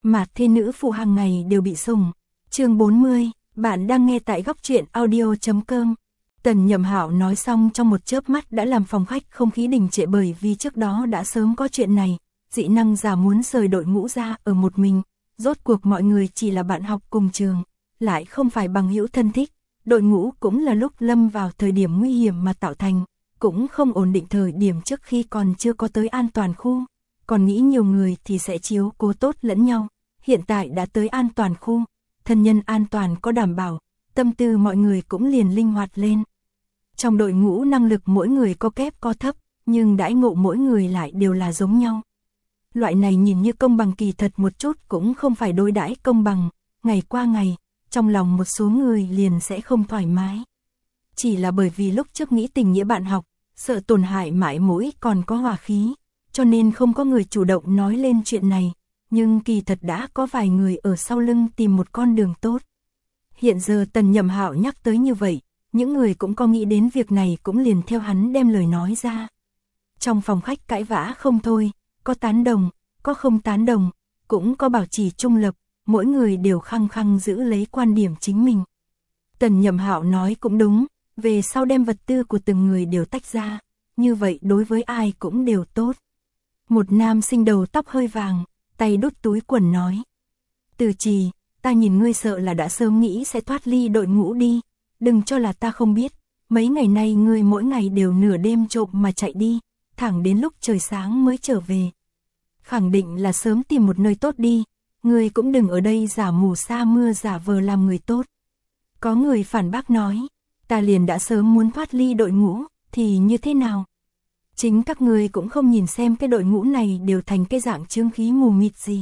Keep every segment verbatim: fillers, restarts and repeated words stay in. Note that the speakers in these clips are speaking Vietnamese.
Mạt thế nữ phụ hàng ngày đều bị sủng. Chương bốn mươi, bạn đang nghe tại góc truyện audio.com. Tần Nhậm Hạo nói xong trong một chớp mắt đã làm phòng khách không khí đình trệ, bởi vì trước đó đã sớm có chuyện này, dị năng giả muốn rời đội ngũ ra ở một mình, rốt cuộc mọi người chỉ là bạn học cùng trường, lại không phải bằng hữu thân thích, đội ngũ cũng là lúc lâm vào thời điểm nguy hiểm mà tạo thành, cũng không ổn định thời điểm trước khi còn chưa có tới an toàn khu, còn nghĩ nhiều người thì sẽ chiếu cố tốt lẫn nhau, hiện tại đã tới an toàn khu, thân nhân an toàn có đảm bảo, tâm tư mọi người cũng liền linh hoạt lên. Trong đội ngũ năng lực mỗi người có kép có thấp, nhưng đãi ngộ mỗi người lại đều là giống nhau. Loại này nhìn như công bằng kỳ thật một chút cũng không phải đối đãi công bằng, ngày qua ngày, trong lòng một số người liền sẽ không thoải mái. Chỉ là bởi vì lúc trước nghĩ tình nghĩa bạn học, sợ tổn hại mãi mũi còn có hòa khí, cho nên không có người chủ động nói lên chuyện này, nhưng kỳ thật đã có vài người ở sau lưng tìm một con đường tốt. Hiện giờ Tần Nhậm Hạo nhắc tới như vậy, những người cũng có nghĩ đến việc này cũng liền theo hắn đem lời nói ra. Trong phòng khách cãi vã không thôi, có tán đồng, có không tán đồng, cũng có bảo trì trung lập, mỗi người đều khăng khăng giữ lấy quan điểm chính mình. Tần Nhậm Hạo nói cũng đúng, về sau đem vật tư của từng người đều tách ra, như vậy đối với ai cũng đều tốt. Một nam sinh đầu tóc hơi vàng, tay đút túi quần nói. Từ Trì, ta nhìn ngươi sợ là đã sớm nghĩ sẽ thoát ly đội ngũ đi, đừng cho là ta không biết, mấy ngày nay ngươi mỗi ngày đều nửa đêm trộm mà chạy đi, thẳng đến lúc trời sáng mới trở về. Khẳng định là sớm tìm một nơi tốt đi, ngươi cũng đừng ở đây giả mù sa mưa giả vờ làm người tốt. Có người phản bác nói, ta liền đã sớm muốn thoát ly đội ngũ, thì như thế nào? Chính các ngươi cũng không nhìn xem cái đội ngũ này đều thành cái dạng chướng khí mù mịt gì.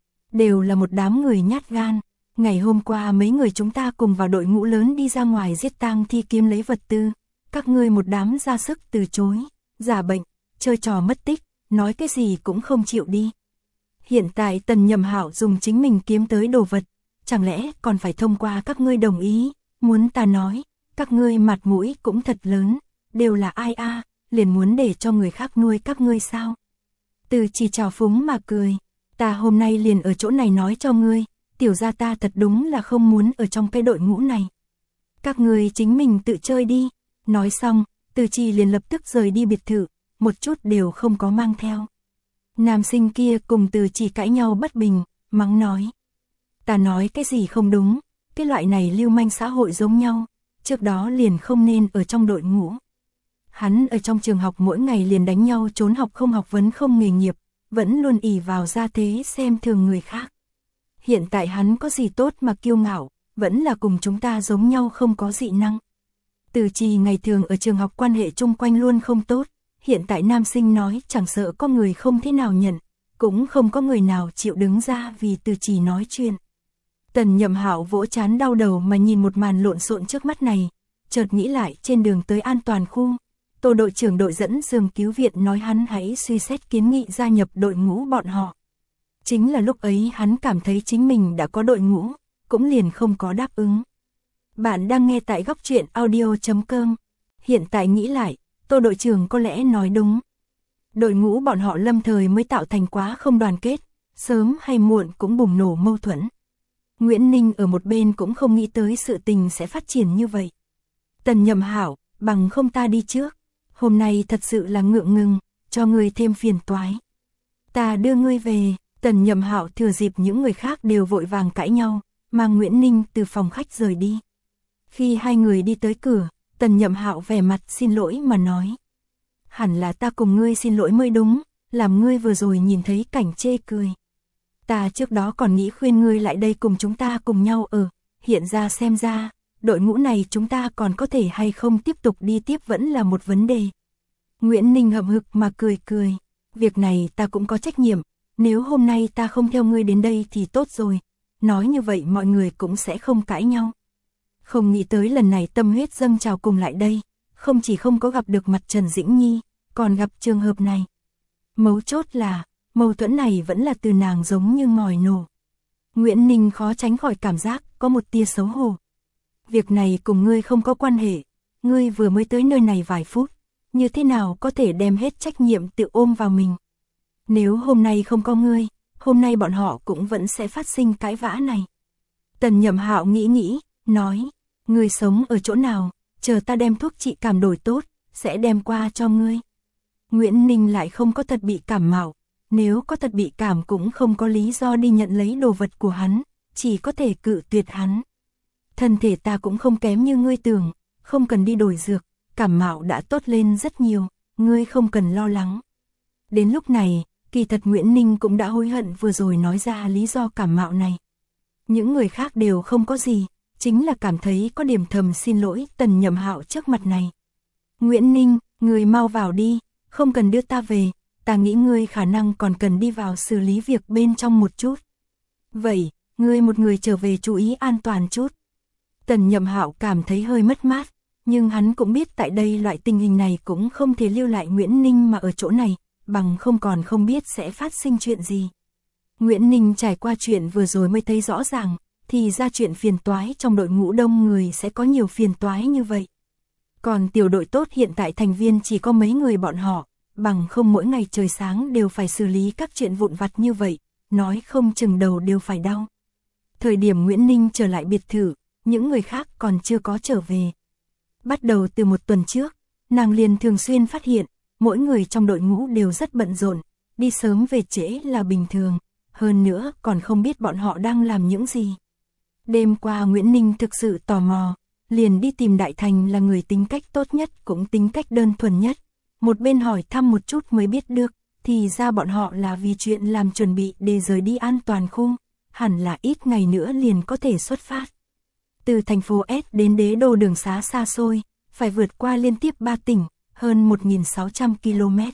Đều là một đám người nhát gan. Ngày hôm qua mấy người chúng ta cùng vào đội ngũ lớn đi ra ngoài giết tang thi kiếm lấy vật tư. Các ngươi một đám ra sức từ chối, giả bệnh, chơi trò mất tích, nói cái gì cũng không chịu đi. Hiện tại Tần Nhậm Hạo dùng chính mình kiếm tới đồ vật, chẳng lẽ còn phải thông qua các ngươi đồng ý, muốn ta nói, các ngươi mặt mũi cũng thật lớn, đều là ai a, à, liền muốn để cho người khác nuôi các ngươi sao? Từ Chỉ trào phúng mà cười, ta hôm nay liền ở chỗ này nói cho ngươi, tiểu gia ta thật đúng là không muốn ở trong cái đội ngũ này. Các ngươi chính mình tự chơi đi. Nói xong, Từ Chỉ liền lập tức rời đi biệt thự, một chút đều không có mang theo. Nam sinh kia cùng Từ Chỉ cãi nhau bất bình, mắng nói. Ta nói cái gì không đúng, cái loại này lưu manh xã hội giống nhau, trước đó liền không nên ở trong đội ngũ. Hắn ở trong trường học mỗi ngày liền đánh nhau trốn học không học vấn không nghề nghiệp, vẫn luôn ỷ vào gia thế xem thường người khác. Hiện tại hắn có gì tốt mà kiêu ngạo, vẫn là cùng chúng ta giống nhau không có dị năng. Từ Chỉ ngày thường ở trường học quan hệ chung quanh luôn không tốt, hiện tại nam sinh nói chẳng sợ có người không thế nào nhận, cũng không có người nào chịu đứng ra vì Từ Chỉ nói chuyện. Tần Nhậm Hạo vỗ trán đau đầu mà nhìn một màn lộn xộn trước mắt này, chợt nghĩ lại trên đường tới an toàn khu, Tô đội trưởng đội dẫn giường cứu viện nói hắn hãy suy xét kiến nghị gia nhập đội ngũ bọn họ. Chính là lúc ấy hắn cảm thấy chính mình đã có đội ngũ, cũng liền không có đáp ứng. Bạn đang nghe tại góc truyện audio.com. Hiện tại nghĩ lại, Tô đội trưởng có lẽ nói đúng. Đội ngũ bọn họ lâm thời mới tạo thành quá không đoàn kết, sớm hay muộn cũng bùng nổ mâu thuẫn. Nguyễn Ninh ở một bên cũng không nghĩ tới sự tình sẽ phát triển như vậy. Tần Nhậm Hạo, bằng không ta đi trước. Hôm nay thật sự là ngượng ngùng, cho ngươi thêm phiền toái. Ta đưa ngươi về. Tần Nhậm Hạo thừa dịp những người khác đều vội vàng cãi nhau, mang Nguyễn Ninh từ phòng khách rời đi. Khi hai người đi tới cửa, Tần Nhậm Hạo vẻ mặt xin lỗi mà nói. Hẳn là ta cùng ngươi xin lỗi mới đúng, làm ngươi vừa rồi nhìn thấy cảnh chê cười. Ta trước đó còn nghĩ khuyên ngươi lại đây cùng chúng ta cùng nhau ở, hiện ra xem ra, đội ngũ này chúng ta còn có thể hay không tiếp tục đi tiếp vẫn là một vấn đề. Nguyễn Ninh hậm hực mà cười cười, việc này ta cũng có trách nhiệm. Nếu hôm nay ta không theo ngươi đến đây thì tốt rồi, nói như vậy mọi người cũng sẽ không cãi nhau. Không nghĩ tới lần này tâm huyết dâng trào cùng lại đây, không chỉ không có gặp được mặt Trần Dĩnh Nhi, còn gặp trường hợp này. Mấu chốt là, mâu thuẫn này vẫn là từ nàng giống như ngòi nổ. Nguyễn Ninh khó tránh khỏi cảm giác có một tia xấu hổ. Việc này cùng ngươi không có quan hệ, ngươi vừa mới tới nơi này vài phút, như thế nào có thể đem hết trách nhiệm tự ôm vào mình. Nếu hôm nay không có ngươi, hôm nay bọn họ cũng vẫn sẽ phát sinh cãi vã này. Tần Nhậm Hạo nghĩ nghĩ, nói, ngươi sống ở chỗ nào, chờ ta đem thuốc trị cảm đổi tốt, sẽ đem qua cho ngươi. Nguyễn Ninh lại không có thật bị cảm mạo, nếu có thật bị cảm cũng không có lý do đi nhận lấy đồ vật của hắn, chỉ có thể cự tuyệt hắn. Thân thể ta cũng không kém như ngươi tưởng, không cần đi đổi dược, cảm mạo đã tốt lên rất nhiều, ngươi không cần lo lắng. Đến lúc này, kỳ thật Nguyễn Ninh cũng đã hối hận vừa rồi nói ra lý do cảm mạo này. Những người khác đều không có gì, chính là cảm thấy có điểm thầm xin lỗi Tần Nhậm Hạo trước mặt này. Nguyễn Ninh, ngươi mau vào đi, không cần đưa ta về, ta nghĩ ngươi khả năng còn cần đi vào xử lý việc bên trong một chút. Vậy, ngươi một người trở về chú ý an toàn chút. Tần Nhậm Hạo cảm thấy hơi mất mát, nhưng hắn cũng biết tại đây loại tình hình này cũng không thể lưu lại Nguyễn Ninh mà ở chỗ này, bằng không còn không biết sẽ phát sinh chuyện gì. Nguyễn Ninh trải qua chuyện vừa rồi mới thấy rõ ràng, thì ra chuyện phiền toái trong đội ngũ đông người sẽ có nhiều phiền toái như vậy. Còn tiểu đội tốt hiện tại thành viên chỉ có mấy người bọn họ, bằng không mỗi ngày trời sáng đều phải xử lý các chuyện vụn vặt như vậy, nói không chừng đầu đều phải đau. Thời điểm Nguyễn Ninh trở lại biệt thự, những người khác còn chưa có trở về. Bắt đầu từ một tuần trước, nàng liền thường xuyên phát hiện, mỗi người trong đội ngũ đều rất bận rộn, đi sớm về trễ là bình thường, hơn nữa còn không biết bọn họ đang làm những gì. Đêm qua Nguyễn Ninh thực sự tò mò, liền đi tìm Đại Thành là người tính cách tốt nhất cũng tính cách đơn thuần nhất. Một bên hỏi thăm một chút mới biết được, thì ra bọn họ là vì chuyện làm chuẩn bị để rời đi an toàn khu, hẳn là ít ngày nữa liền có thể xuất phát. Từ thành phố S đến đế đô đường xá xa xôi, phải vượt qua liên tiếp ba tỉnh, hơn một nghìn sáu trăm ki lô mét.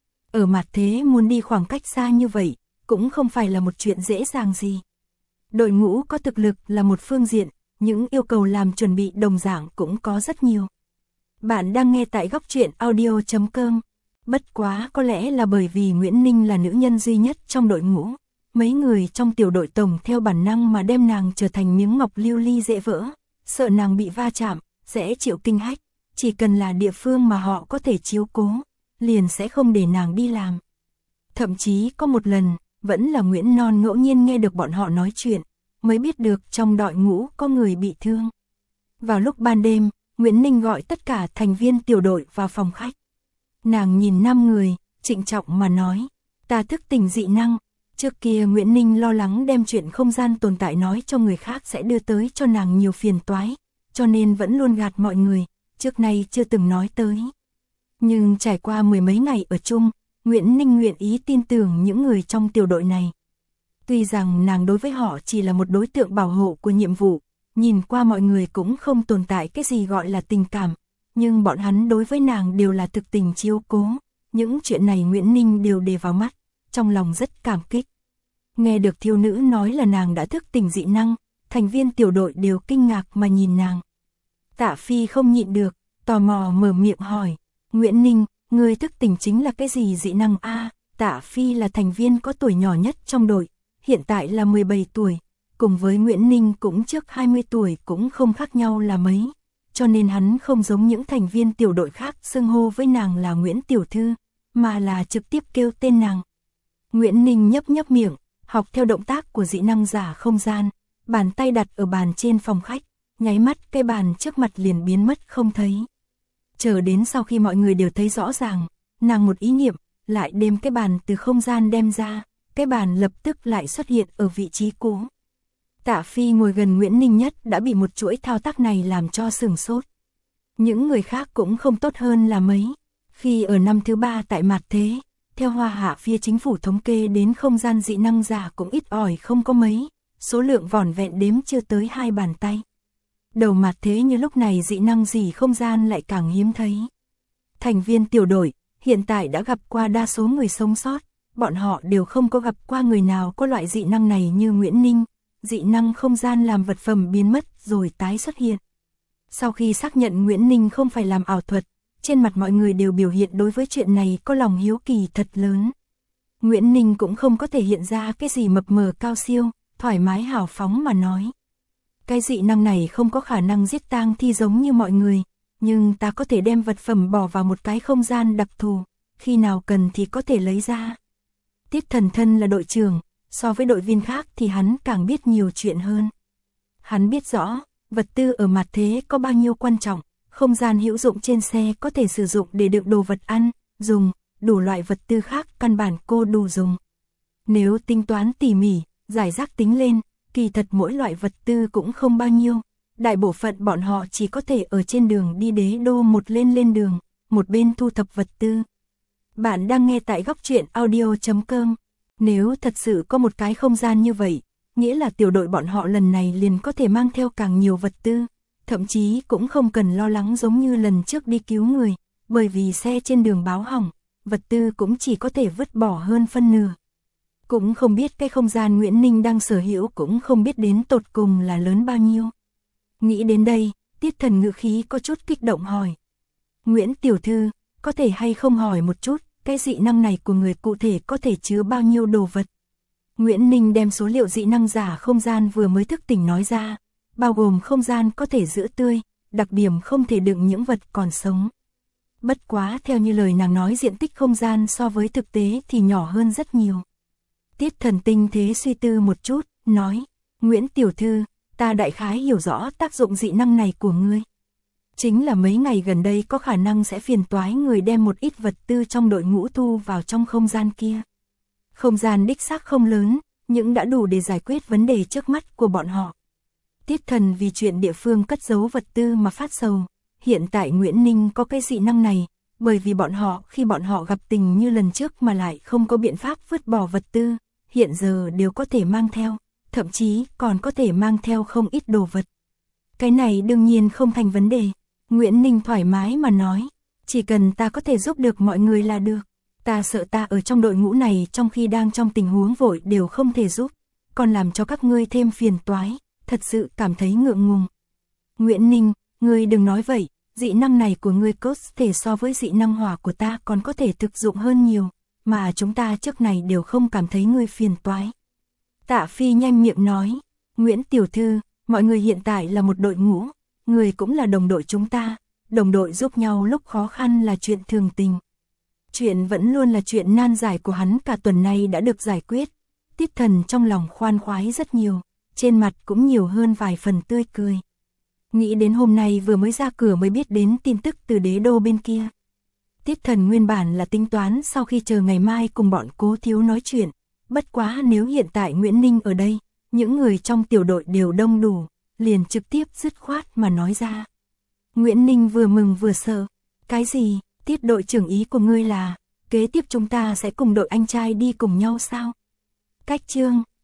Ở mặt thế muốn đi khoảng cách xa như vậy, cũng không phải là một chuyện dễ dàng gì. Đội ngũ có thực lực là một phương diện, những yêu cầu làm chuẩn bị đồng dạng cũng có rất nhiều. Bạn đang nghe tại góc truyện audio chấm com. Bất quá có lẽ là bởi vì Nguyễn Ninh là nữ nhân duy nhất trong đội ngũ. Mấy người trong tiểu đội tổng theo bản năng mà đem nàng trở thành miếng ngọc lưu ly dễ vỡ. Sợ nàng bị va chạm, sẽ chịu kinh hách. Chỉ cần là địa phương mà họ có thể chiếu cố, liền sẽ không để nàng đi làm. Thậm chí có một lần, vẫn là Nguyễn Non ngẫu nhiên nghe được bọn họ nói chuyện, mới biết được trong đội ngũ có người bị thương. Vào lúc ban đêm, Nguyễn Ninh gọi tất cả thành viên tiểu đội vào phòng khách. Nàng nhìn năm người, trịnh trọng mà nói, ta thức tỉnh dị năng. Trước kia Nguyễn Ninh lo lắng đem chuyện không gian tồn tại nói cho người khác sẽ đưa tới cho nàng nhiều phiền toái, cho nên vẫn luôn gạt mọi người, trước nay chưa từng nói tới. Nhưng trải qua mười mấy ngày ở chung, Nguyễn Ninh nguyện ý tin tưởng những người trong tiểu đội này. Tuy rằng nàng đối với họ chỉ là một đối tượng bảo hộ của nhiệm vụ, nhìn qua mọi người cũng không tồn tại cái gì gọi là tình cảm, nhưng bọn hắn đối với nàng đều là thực tình chiếu cố. Những chuyện này Nguyễn Ninh đều đề vào mắt, trong lòng rất cảm kích. Nghe được thiếu nữ nói là nàng đã thức tỉnh dị năng, thành viên tiểu đội đều kinh ngạc mà nhìn nàng. Tạ Phi không nhịn được, tò mò mở miệng hỏi, Nguyễn Ninh, người thức tỉnh chính là cái gì dị năng a? Tạ Phi là thành viên có tuổi nhỏ nhất trong đội, hiện tại là mười bảy tuổi, cùng với Nguyễn Ninh cũng trước hai mươi tuổi cũng không khác nhau là mấy, cho nên hắn không giống những thành viên tiểu đội khác xưng hô với nàng là Nguyễn Tiểu Thư, mà là trực tiếp kêu tên nàng. Nguyễn Ninh nhấp nhấp miệng, học theo động tác của dị năng giả không gian, bàn tay đặt ở bàn trên phòng khách, nháy mắt cái bàn trước mặt liền biến mất không thấy. Chờ đến sau khi mọi người đều thấy rõ ràng, nàng một ý niệm, lại đem cái bàn từ không gian đem ra, cái bàn lập tức lại xuất hiện ở vị trí cũ. Tạ Phi ngồi gần Nguyễn Ninh nhất đã bị một chuỗi thao tác này làm cho sửng sốt. Những người khác cũng không tốt hơn là mấy. Khi ở năm thứ ba tại mặt thế, theo Hoa Hạ phía chính phủ thống kê đến không gian dị năng giả cũng ít ỏi không có mấy, số lượng vỏn vẹn đếm chưa tới hai bàn tay. Đầu mặt thế như lúc này dị năng gì không gian lại càng hiếm thấy. Thành viên tiểu đội hiện tại đã gặp qua đa số người sống sót, bọn họ đều không có gặp qua người nào có loại dị năng này như Nguyễn Ninh. Dị năng không gian làm vật phẩm biến mất rồi tái xuất hiện. Sau khi xác nhận Nguyễn Ninh không phải làm ảo thuật, trên mặt mọi người đều biểu hiện đối với chuyện này có lòng hiếu kỳ thật lớn. Nguyễn Ninh cũng không có thể hiện ra cái gì mập mờ cao siêu, thoải mái hào phóng mà nói. Cái dị năng này không có khả năng giết tang thi giống như mọi người, nhưng ta có thể đem vật phẩm bỏ vào một cái không gian đặc thù, khi nào cần thì có thể lấy ra. Tiết Thần Thân là đội trưởng, so với đội viên khác thì hắn càng biết nhiều chuyện hơn. Hắn biết rõ, vật tư ở mặt thế có bao nhiêu quan trọng, không gian hữu dụng trên xe có thể sử dụng để đựng đồ vật ăn, dùng, đủ loại vật tư khác căn bản cô đủ dùng. Nếu tính toán tỉ mỉ, giải rác tính lên, kỳ thật mỗi loại vật tư cũng không bao nhiêu. Đại bộ phận bọn họ chỉ có thể ở trên đường đi đế đô một lên lên đường, một bên thu thập vật tư. Bạn đang nghe tại góc truyện audio chấm com. Nếu thật sự có một cái không gian như vậy, nghĩa là tiểu đội bọn họ lần này liền có thể mang theo càng nhiều vật tư, thậm chí cũng không cần lo lắng giống như lần trước đi cứu người, bởi vì xe trên đường báo hỏng, vật tư cũng chỉ có thể vứt bỏ hơn phân nửa. Cũng không biết cái không gian Nguyễn Ninh đang sở hữu cũng không biết đến tột cùng là lớn bao nhiêu. Nghĩ đến đây, Tiết Thần ngữ khí có chút kích động hỏi. Nguyễn tiểu thư, có thể hay không hỏi một chút, cái dị năng này của người cụ thể có thể chứa bao nhiêu đồ vật? Nguyễn Ninh đem số liệu dị năng giả không gian vừa mới thức tỉnh nói ra, bao gồm không gian có thể giữ tươi, đặc điểm không thể đựng những vật còn sống. Bất quá theo như lời nàng nói diện tích không gian so với thực tế thì nhỏ hơn rất nhiều. Tiết Thần tinh thế suy tư một chút, nói, Nguyễn tiểu thư, ta đại khái hiểu rõ tác dụng dị năng này của ngươi. Chính là mấy ngày gần đây có khả năng sẽ phiền toái người đem một ít vật tư trong đội ngũ thu vào trong không gian kia. Không gian đích xác không lớn, nhưng đã đủ để giải quyết vấn đề trước mắt của bọn họ. Tiết Thần vì chuyện địa phương cất giấu vật tư mà phát sầu. Hiện tại Nguyễn Ninh có cái dị năng này, bởi vì bọn họ khi bọn họ gặp tình như lần trước mà lại không có biện pháp vứt bỏ vật tư, hiện giờ đều có thể mang theo, thậm chí còn có thể mang theo không ít đồ vật. Cái này đương nhiên không thành vấn đề. Nguyễn Ninh thoải mái mà nói, chỉ cần ta có thể giúp được mọi người là được. Ta sợ ta ở trong đội ngũ này trong khi đang trong tình huống vội đều không thể giúp, còn làm cho các ngươi thêm phiền toái, thật sự cảm thấy ngượng ngùng. Nguyễn Ninh, ngươi đừng nói vậy, dị năng này của ngươi có thể so với dị năng hỏa của ta còn có thể thực dụng hơn nhiều, mà chúng ta trước này đều không cảm thấy ngươi phiền toái. Tạ Phi nhanh miệng nói, Nguyễn tiểu thư, mọi người hiện tại là một đội ngũ, người cũng là đồng đội chúng ta, đồng đội giúp nhau lúc khó khăn là chuyện thường tình. Chuyện vẫn luôn là chuyện nan giải của hắn cả tuần nay đã được giải quyết. Tiết Thần trong lòng khoan khoái rất nhiều, trên mặt cũng nhiều hơn vài phần tươi cười. Nghĩ đến hôm nay vừa mới ra cửa mới biết đến tin tức từ đế đô bên kia. Tiết Thần nguyên bản là tính toán sau khi chờ ngày mai cùng bọn Cố Thiếu nói chuyện, bất quá nếu hiện tại Nguyễn Ninh ở đây, những người trong tiểu đội đều đông đủ, liền trực tiếp dứt khoát mà nói ra. Nguyễn Ninh vừa mừng vừa sợ, cái gì, Tiết đội trưởng ý của ngươi là, kế tiếp chúng ta sẽ cùng đội anh trai đi cùng nhau sao? Cách chương